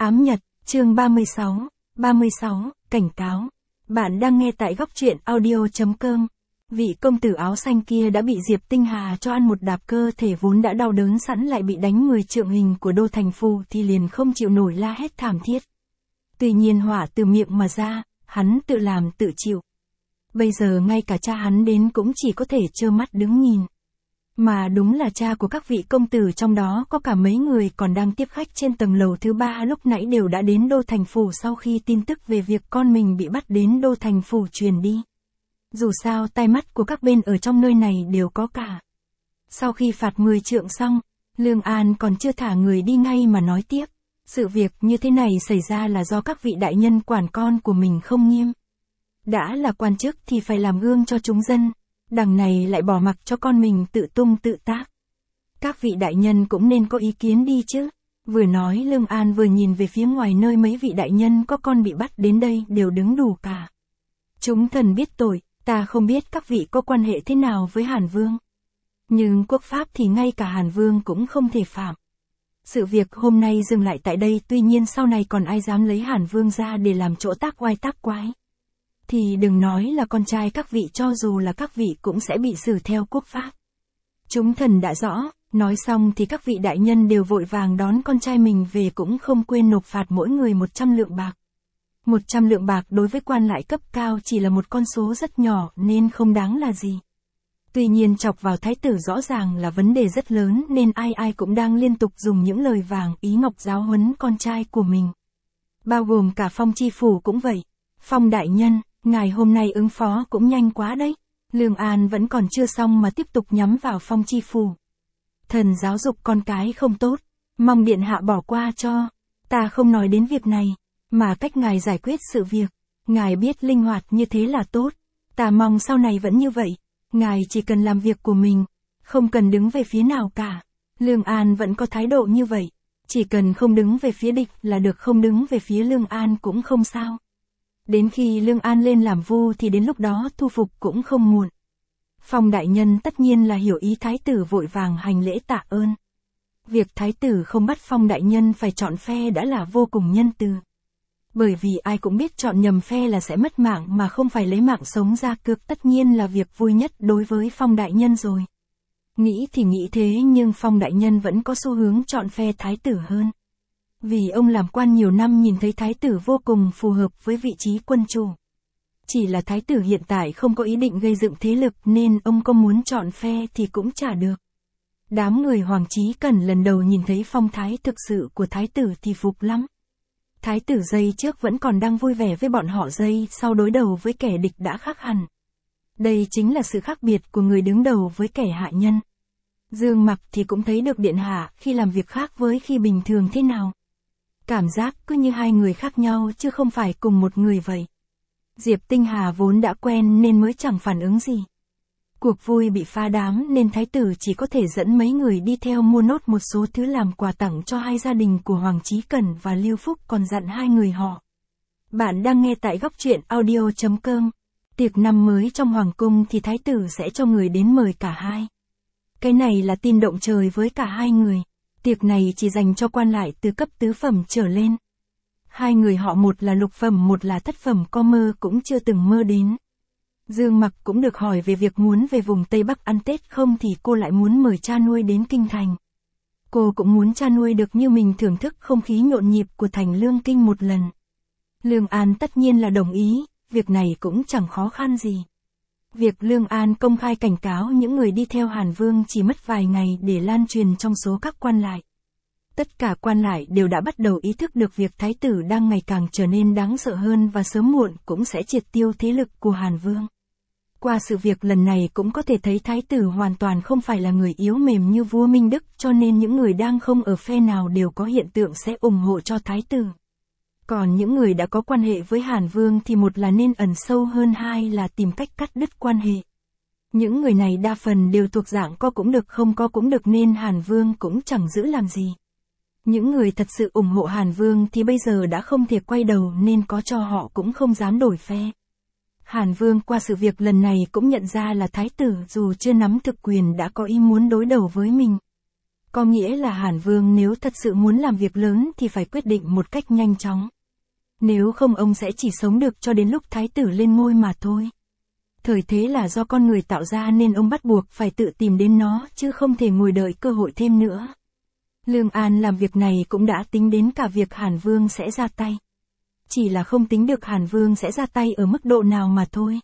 Ám Nhật, chương 36, cảnh cáo. Bạn đang nghe tại góc truyện audio.com. Vị công tử áo xanh kia đã bị Diệp Tinh Hà cho ăn một đạp, cơ thể vốn đã đau đớn sẵn lại bị đánh 10 trượng hình của Đô Thành Phù thì liền không chịu nổi, la hét thảm thiết. Tuy nhiên hỏa từ miệng mà ra, hắn tự làm tự chịu. Bây giờ ngay cả cha hắn đến cũng chỉ có thể trơ mắt đứng nhìn. Mà đúng là cha của các vị công tử, trong đó có cả mấy người còn đang tiếp khách trên tầng lầu thứ 3 lúc nãy đều đã đến Đô Thành Phủ sau khi tin tức về việc con mình bị bắt đến Đô Thành Phủ truyền đi. Dù sao tai mắt của các bên ở trong nơi này đều có cả. Sau khi phạt 10 trượng xong, Lương An còn chưa thả người đi ngay mà nói tiếp. Sự việc như thế này xảy ra là do các vị đại nhân quản con của mình không nghiêm. Đã là quan chức thì phải làm gương cho chúng dân. Đằng này lại bỏ mặc cho con mình tự tung tự tác. Các vị đại nhân cũng nên có ý kiến đi chứ. Vừa nói Lương An vừa nhìn về phía ngoài nơi mấy vị đại nhân có con bị bắt đến đây đều đứng đủ cả. Chúng thần biết tội, ta không biết các vị có quan hệ thế nào với Hàn Vương. Nhưng quốc pháp thì ngay cả Hàn Vương cũng không thể phạm. Sự việc hôm nay dừng lại tại đây, tuy nhiên sau này còn ai dám lấy Hàn Vương ra để làm chỗ tác oai tác quái. Thì đừng nói là con trai các vị, cho dù là các vị cũng sẽ bị xử theo quốc pháp. Chúng thần đã rõ, nói xong thì các vị đại nhân đều vội vàng đón con trai mình về, cũng không quên nộp phạt mỗi người 100 lượng bạc. 100 lượng bạc đối với quan lại cấp cao chỉ là một con số rất nhỏ nên không đáng là gì. Tuy nhiên chọc vào thái tử rõ ràng là vấn đề rất lớn nên ai ai cũng đang liên tục dùng những lời vàng ý ngọc giáo huấn con trai của mình. Bao gồm cả Phong Chi Phủ cũng vậy. Phong đại nhân, ngài hôm nay ứng phó cũng nhanh quá đấy. Lương An vẫn còn chưa xong mà tiếp tục nhắm vào Phong Chi Phủ. Thần giáo dục con cái không tốt, mong điện hạ bỏ qua cho. Ta không nói đến việc này, mà cách ngài giải quyết sự việc. Ngài biết linh hoạt như thế là tốt. Ta mong sau này vẫn như vậy. Ngài chỉ cần làm việc của mình, không cần đứng về phía nào cả. Lương An vẫn có thái độ như vậy. Chỉ cần không đứng về phía địch là được, không đứng về phía Lương An cũng không sao. Đến khi Lương An lên làm vua thì đến lúc đó thu phục cũng không muộn. Phong đại nhân tất nhiên là hiểu ý thái tử, vội vàng hành lễ tạ ơn. Việc thái tử không bắt Phong đại nhân phải chọn phe đã là vô cùng nhân từ. Bởi vì ai cũng biết chọn nhầm phe là sẽ mất mạng mà không phải lấy mạng sống ra cược, tất nhiên là việc vui nhất đối với Phong đại nhân rồi. Nghĩ thì nghĩ thế nhưng Phong đại nhân vẫn có xu hướng chọn phe thái tử hơn. Vì ông làm quan nhiều năm nhìn thấy thái tử vô cùng phù hợp với vị trí quân chủ. Chỉ là thái tử hiện tại không có ý định gây dựng thế lực nên ông có muốn chọn phe thì cũng chả được. Đám người Hoàng Chí Cẩn lần đầu nhìn thấy phong thái thực sự của thái tử thì phục lắm. Thái tử giây trước vẫn còn đang vui vẻ với bọn họ, giây sau đối đầu với kẻ địch đã khác hẳn. Đây chính là sự khác biệt của người đứng đầu với kẻ hạ nhân. Dương Mặc thì cũng thấy được điện hạ khi làm việc khác với khi bình thường thế nào. Cảm giác cứ như hai người khác nhau chứ không phải cùng một người vậy. Diệp Tinh Hà vốn đã quen nên mới chẳng phản ứng gì. Cuộc vui bị phá đám nên thái tử chỉ có thể dẫn mấy người đi theo mua nốt một số thứ làm quà tặng cho hai gia đình của Hoàng Chí Cẩn và Lưu Phúc, còn dặn hai người họ. Bạn đang nghe tại góc truyện audio.com. Tiệc năm mới trong Hoàng cung thì thái tử sẽ cho người đến mời cả hai. Cái này là tin động trời với cả hai người. Tiệc này chỉ dành cho quan lại từ cấp tứ phẩm trở lên. Hai người họ, một là lục phẩm một là thất phẩm, có mơ cũng chưa từng mơ đến. Dương Mặc cũng được hỏi về việc muốn về vùng Tây Bắc ăn Tết không thì cô lại muốn mời cha nuôi đến kinh thành. Cô cũng muốn cha nuôi được như mình thưởng thức không khí nhộn nhịp của thành Lương Kinh một lần. Lương An tất nhiên là đồng ý, việc này cũng chẳng khó khăn gì. Việc Lương An công khai cảnh cáo những người đi theo Hàn Vương chỉ mất vài ngày để lan truyền trong số các quan lại. Tất cả quan lại đều đã bắt đầu ý thức được việc thái tử đang ngày càng trở nên đáng sợ hơn và sớm muộn cũng sẽ triệt tiêu thế lực của Hàn Vương. Qua sự việc lần này cũng có thể thấy thái tử hoàn toàn không phải là người yếu mềm như vua Minh Đức, cho nên những người đang không ở phe nào đều có hiện tượng sẽ ủng hộ cho thái tử. Còn những người đã có quan hệ với Hàn Vương thì một là nên ẩn sâu hơn, hai là tìm cách cắt đứt quan hệ. Những người này đa phần đều thuộc dạng có cũng được không có cũng được nên Hàn Vương cũng chẳng giữ làm gì. Những người thật sự ủng hộ Hàn Vương thì bây giờ đã không thể quay đầu nên có cho họ cũng không dám đổi phe. Hàn Vương qua sự việc lần này cũng nhận ra là thái tử dù chưa nắm thực quyền đã có ý muốn đối đầu với mình. Có nghĩa là Hàn Vương nếu thật sự muốn làm việc lớn thì phải quyết định một cách nhanh chóng. Nếu không ông sẽ chỉ sống được cho đến lúc thái tử lên ngôi mà thôi. Thời thế là do con người tạo ra nên ông bắt buộc phải tự tìm đến nó chứ không thể ngồi đợi cơ hội thêm nữa. Lương An làm việc này cũng đã tính đến cả việc Hàn Vương sẽ ra tay. Chỉ là không tính được Hàn Vương sẽ ra tay ở mức độ nào mà thôi.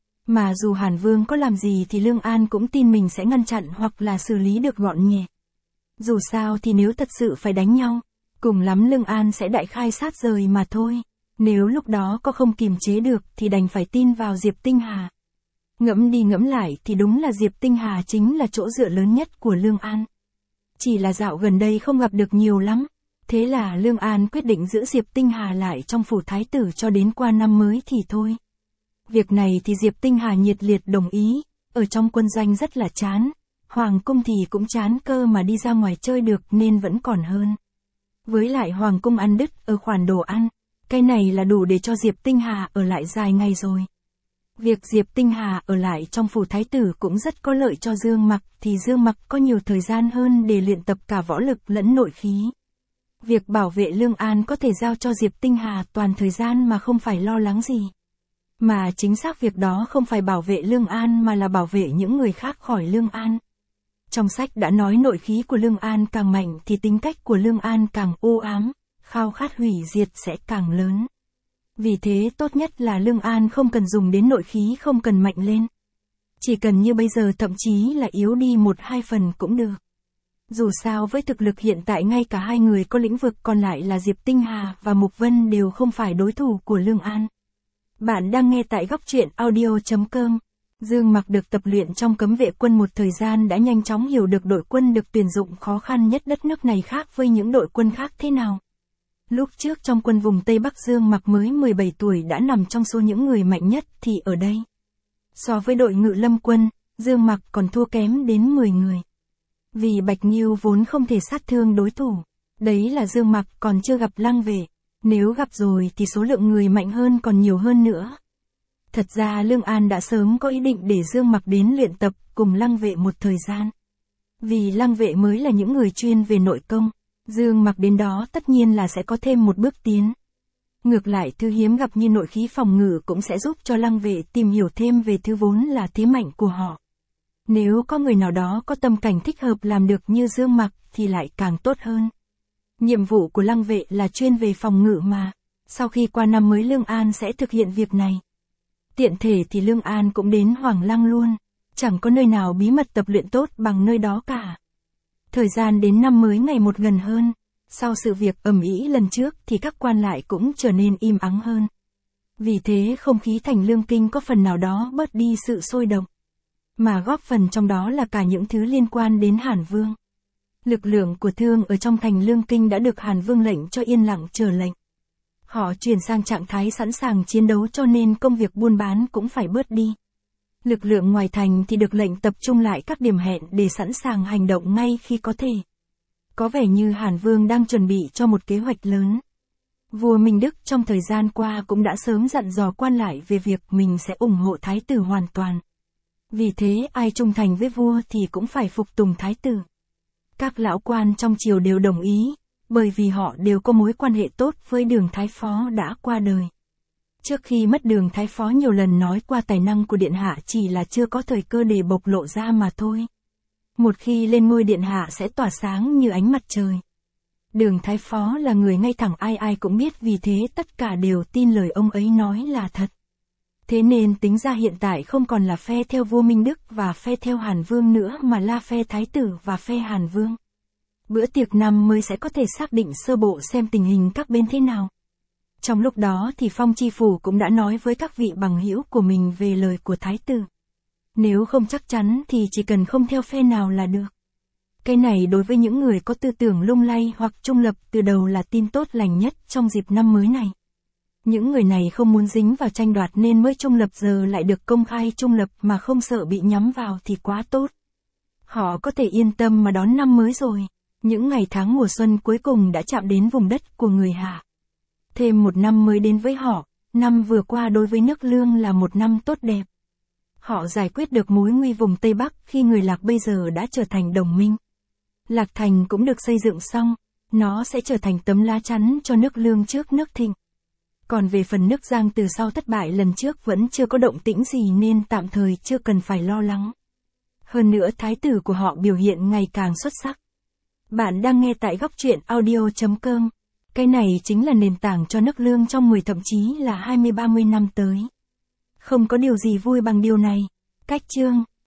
Mà dù Hàn Vương có làm gì thì Lương An cũng tin mình sẽ ngăn chặn hoặc là xử lý được gọn nhẹ. Dù sao thì nếu thật sự phải đánh nhau, cùng lắm Lương An sẽ đại khai sát rời mà thôi. Nếu lúc đó có không kiềm chế được thì đành phải tin vào Diệp Tinh Hà. Ngẫm đi ngẫm lại thì đúng là Diệp Tinh Hà chính là chỗ dựa lớn nhất của Lương An. Chỉ là dạo gần đây không gặp được nhiều lắm. Thế là Lương An quyết định giữ Diệp Tinh Hà lại trong phủ thái tử cho đến qua năm mới thì thôi. Việc này thì Diệp Tinh Hà nhiệt liệt đồng ý, ở trong quân doanh rất là chán. Hoàng cung thì cũng chán cơ mà đi ra ngoài chơi được nên vẫn còn hơn. Với lại Hoàng cung ăn đứt ở khoản đồ ăn, cái này là đủ để cho Diệp Tinh Hà ở lại dài ngày rồi. Việc Diệp Tinh Hà ở lại trong phủ thái tử cũng rất có lợi cho Dương Mặc, thì Dương Mặc có nhiều thời gian hơn để luyện tập cả võ lực lẫn nội khí. Việc bảo vệ Lương An có thể giao cho Diệp Tinh Hà toàn thời gian mà không phải lo lắng gì. Mà chính xác việc đó không phải bảo vệ Lương An mà là bảo vệ những người khác khỏi Lương An. Trong sách đã nói nội khí của Lương An càng mạnh thì tính cách của Lương An càng u ám, khao khát hủy diệt sẽ càng lớn. Vì thế tốt nhất là Lương An không cần dùng đến nội khí, không cần mạnh lên. Chỉ cần như bây giờ thậm chí là yếu đi 1-2 phần cũng được. Dù sao với thực lực hiện tại ngay cả hai người có lĩnh vực còn lại là Diệp Tinh Hà và Mục Vân đều không phải đối thủ của Lương An. Bạn đang nghe tại góc truyện audio.com. Dương Mặc được tập luyện trong cấm vệ quân một thời gian đã nhanh chóng hiểu được đội quân được tuyển dụng khó khăn nhất đất nước này khác với những đội quân khác thế nào. Lúc trước trong quân vùng Tây Bắc Dương Mặc mới 17 tuổi đã nằm trong số những người mạnh nhất thì ở đây. So với đội Ngự Lâm quân, Dương Mặc còn thua kém đến 10 người. Vì Bạch Nghiêu vốn không thể sát thương đối thủ. Đấy là Dương Mặc còn chưa gặp Lăng Vệ. Nếu gặp rồi thì số lượng người mạnh hơn còn nhiều hơn nữa. Thật ra Lương An đã sớm có ý định để Dương Mặc đến luyện tập cùng Lăng Vệ một thời gian. Vì Lăng Vệ mới là những người chuyên về nội công. Dương Mặc đến đó tất nhiên là sẽ có thêm một bước tiến. Ngược lại thứ hiếm gặp như nội khí phòng ngự cũng sẽ giúp cho Lăng Vệ tìm hiểu thêm về thứ vốn là thế mạnh của họ. Nếu có người nào đó có tâm cảnh thích hợp làm được như Dương Mặc thì lại càng tốt hơn. Nhiệm vụ của Lăng Vệ là chuyên về phòng ngự mà. Sau khi qua năm mới Lương An sẽ thực hiện việc này. Tiện thể thì Lương An cũng đến Hoàng Lăng luôn. Chẳng có nơi nào bí mật tập luyện tốt bằng nơi đó cả. Thời gian đến năm mới ngày một gần hơn. Sau sự việc ầm ĩ lần trước thì các quan lại cũng trở nên im ắng hơn. Vì thế không khí thành Lương Kinh có phần nào đó bớt đi sự sôi động. Mà góp phần trong đó là cả những thứ liên quan đến Hàn Vương. Lực lượng của Thương ở trong thành Lương Kinh đã được Hàn Vương lệnh cho yên lặng chờ lệnh. Họ chuyển sang trạng thái sẵn sàng chiến đấu cho nên công việc buôn bán cũng phải bớt đi. Lực lượng ngoài thành thì được lệnh tập trung lại các điểm hẹn để sẵn sàng hành động ngay khi có thể. Có vẻ như Hàn Vương đang chuẩn bị cho một kế hoạch lớn. Vua Minh Đức trong thời gian qua cũng đã sớm dặn dò quan lại về việc mình sẽ ủng hộ thái tử hoàn toàn. Vì thế ai trung thành với vua thì cũng phải phục tùng thái tử. Các lão quan trong triều đều đồng ý, bởi vì họ đều có mối quan hệ tốt với Đường Thái Phó đã qua đời. Trước khi mất Đường Thái Phó nhiều lần nói qua tài năng của Điện Hạ chỉ là chưa có thời cơ để bộc lộ ra mà thôi. Một khi lên ngôi Điện Hạ sẽ tỏa sáng như ánh mặt trời. Đường Thái Phó là người ngay thẳng ai ai cũng biết vì thế tất cả đều tin lời ông ấy nói là thật. Thế nên tính ra hiện tại không còn là phe theo vua Minh Đức và phe theo Hàn Vương nữa mà là phe Thái tử và phe Hàn Vương. Bữa tiệc năm mới sẽ có thể xác định sơ bộ xem tình hình các bên thế nào. Trong lúc đó thì Phong Chi Phủ cũng đã nói với các vị bằng hữu của mình về lời của Thái tử. Nếu không chắc chắn thì chỉ cần không theo phe nào là được. Cái này đối với những người có tư tưởng lung lay hoặc trung lập từ đầu là tin tốt lành nhất trong dịp năm mới này. Những người này không muốn dính vào tranh đoạt nên mới trung lập giờ lại được công khai trung lập mà không sợ bị nhắm vào thì quá tốt. Họ có thể yên tâm mà đón năm mới rồi. Những ngày tháng mùa xuân cuối cùng đã chạm đến vùng đất của người Hạ. Thêm một năm mới đến với họ, năm vừa qua đối với nước Lương là một năm tốt đẹp. Họ giải quyết được mối nguy vùng Tây Bắc khi người Lạc bây giờ đã trở thành đồng minh. Lạc Thành cũng được xây dựng xong, nó sẽ trở thành tấm lá chắn cho nước Lương trước nước Thịnh. Còn về phần nước Giang từ sau thất bại lần trước vẫn chưa có động tĩnh gì nên tạm thời chưa cần phải lo lắng. Hơn nữa thái tử của họ biểu hiện ngày càng xuất sắc. Bạn đang nghe tại góc truyện audio.com. Cái này chính là nền tảng cho nước Lương trong 10 thậm chí là 20-30 năm tới. Không có điều gì vui bằng điều này. Cách chương